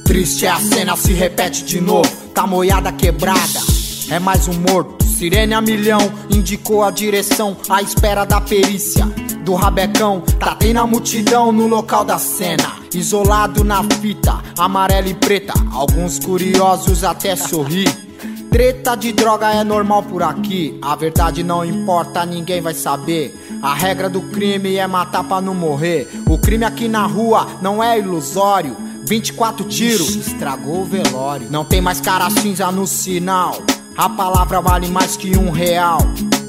Triste é a cena, se repete de novo. Tá moiada quebrada, é mais um morto. Sirene a milhão, indicou a direção à espera da perícia. Do rabecão, tatei na multidão no local da cena. Isolado na fita, amarela e preta. Alguns curiosos até sorri. Treta de droga é normal por aqui. A verdade não importa, ninguém vai saber. A regra do crime é matar pra não morrer. O crime aqui na rua não é ilusório. 24 tiros, estragou o velório. Não tem mais cara cinza no sinal. A palavra vale mais que R$1.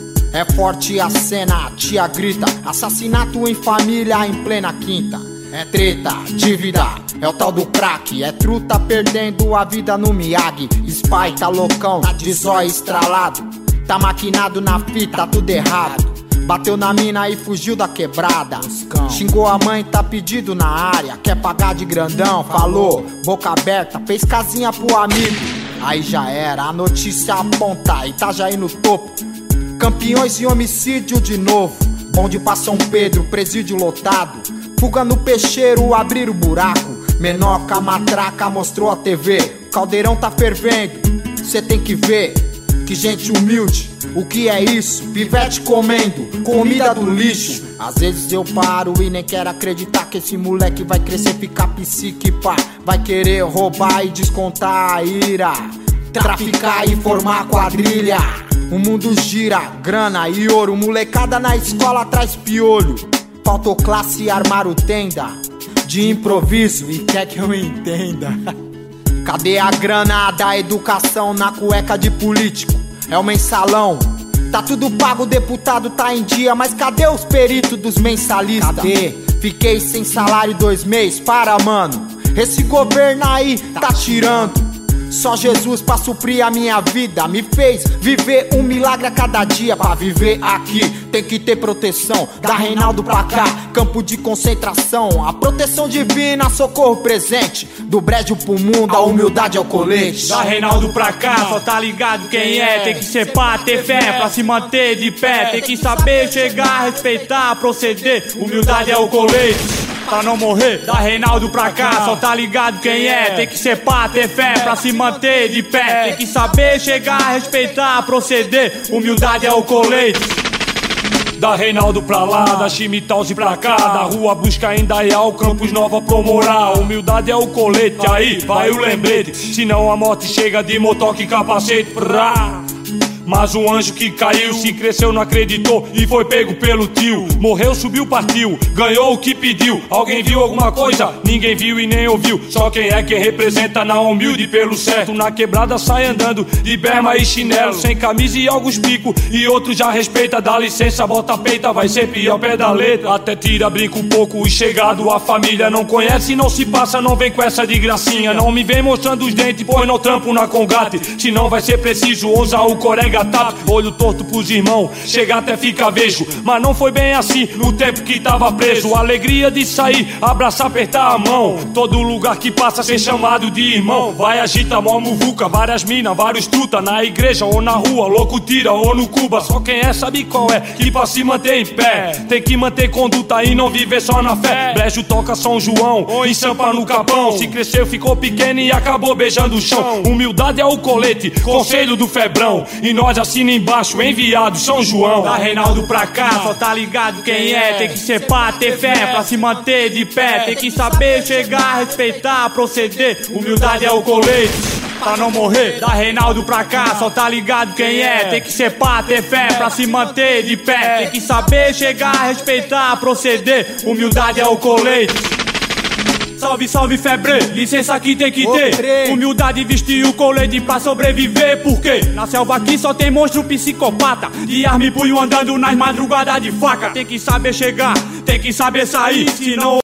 É forte a cena, a tia grita. Assassinato em família em plena quinta. É treta, dívida, é o tal do crack. É truta perdendo a vida no Miyagi. Spy tá loucão, de zóio estralado. Tá maquinado na fita, tudo errado. Bateu na mina e fugiu da quebrada. Xingou a mãe, tá pedido na área. Quer pagar de grandão, falou, boca aberta. Fez casinha pro amigo, aí já era. A notícia aponta, Itajaí no topo. Campeões em homicídio de novo. Bonde pra São Pedro, presídio lotado. Fuga no peixeiro, abrir o buraco. Menoca, matraca, mostrou a TV. Caldeirão tá fervendo, cê tem que ver. Que gente humilde, o que é isso? Pivete comendo, comida do lixo. Às vezes eu paro e nem quero acreditar que esse moleque vai crescer, ficar psique, pá. Vai querer roubar e descontar a ira. Traficar e formar quadrilha. O mundo gira, grana e ouro. Molecada na escola traz piolho. Faltou classe e armaram tenda de improviso, e quer que eu entenda. Cadê a grana da educação na cueca de político? É o mensalão. Tá tudo pago, o deputado tá em dia. Mas cadê os peritos dos mensalistas? Cadê? Fiquei sem salário 2 meses, para mano. Esse governo aí tá tirando. Só Jesus pra suprir a minha vida. Me fez viver um milagre a cada dia. Pra viver aqui tem que ter proteção. Da Reinaldo pra cá, campo de concentração. A proteção divina, socorro presente. Do brejo pro mundo, a humildade é o colete. Da Reinaldo pra cá, só tá ligado quem é. Tem que ser pá, ter fé pra se manter de pé. Tem que saber chegar, respeitar, proceder. Humildade é o colete pra não morrer. Da Reinaldo pra cá, só tá ligado quem é. Tem que ser pá, ter fé pra se manter de pé. Tem que saber chegar, respeitar, proceder. Humildade é o colete. Da Reinaldo pra lá, da Chimitalzi pra cá. Da Rua Busca Indaial, Campos Nova pro Moral. Humildade é o colete, aí vai o lembrete. Senão a morte chega de motoque e capacete. Mas o anjo que caiu, se cresceu, não acreditou e foi pego pelo tio. Morreu, subiu, partiu, ganhou o que pediu. Alguém viu alguma coisa? Ninguém viu e nem ouviu. Só quem é que representa na humilde pelo certo. Na quebrada sai andando de berma e chinelo, sem camisa e alguns pico. E outro já respeita, dá licença, bota peita, vai sempre ao pé da letra. Até tira, brinca um pouco, e chegado a família não conhece, não se passa, não vem com essa de gracinha. Não me vem mostrando os dentes, pois não trampo na Congate. Senão vai ser preciso usar o corega. Olho torto pros irmãos, chega até fica vejo. Mas não foi bem assim no tempo que tava preso. Alegria de sair, abraçar, apertar a mão. Todo lugar que passa ser chamado de irmão. Vai, agita, mó muvuca, várias minas, vários truta. Na igreja ou na rua, louco tira ou no Cuba. Só quem é sabe qual é, que pra se manter em pé tem que manter conduta e não viver só na fé. Brejo toca São João, e Sampa no Capão. Se cresceu, ficou pequeno e acabou beijando o chão. Humildade é o colete, conselho do Febrão. E nós assina embaixo, enviado São João. Da Reinaldo pra cá, só tá ligado quem é. Tem que ser pá, ter fé pra se manter de pé. Tem que saber chegar, respeitar, proceder. Humildade é o colete pra não morrer. Da Reinaldo pra cá, só tá ligado quem é. Tem que ser pá, ter fé pra se manter de pé. Tem que saber chegar, respeitar, proceder. Humildade é o colete. Salve, salve, febre, licença que tem que ter. Humildade, vestir o colete pra sobreviver. Porque na selva aqui só tem monstro psicopata, de arma e punho andando nas madrugadas de faca. Tem que saber chegar, tem que saber sair, senão